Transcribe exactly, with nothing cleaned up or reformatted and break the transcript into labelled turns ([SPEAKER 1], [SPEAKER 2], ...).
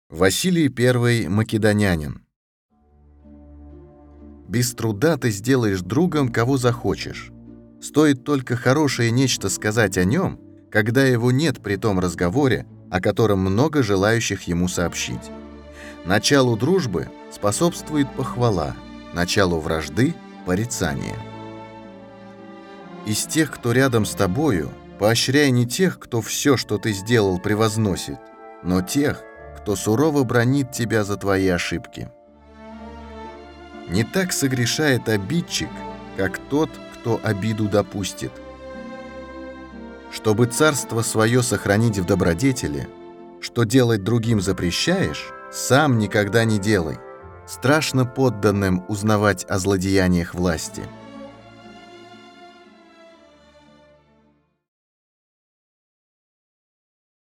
[SPEAKER 1] Василий I Македонянин. Без труда ты сделаешь другом, кого захочешь. Стоит только хорошее нечто сказать о нем, когда его нет при том разговоре, о котором много желающих ему сообщить. Началу дружбы способствует похвала, началу вражды — порицание. Из тех, кто рядом с тобою, поощряй не тех, кто все, что ты сделал, превозносит, но тех, кто сурово бранит тебя за твои ошибки. Не так согрешает обидчик, как тот, кто обиду допустит. Чтобы царство свое сохранить в добродетели, что делать другим запрещаешь, сам никогда не делай. Страшно подданным узнавать о злодеяниях власти.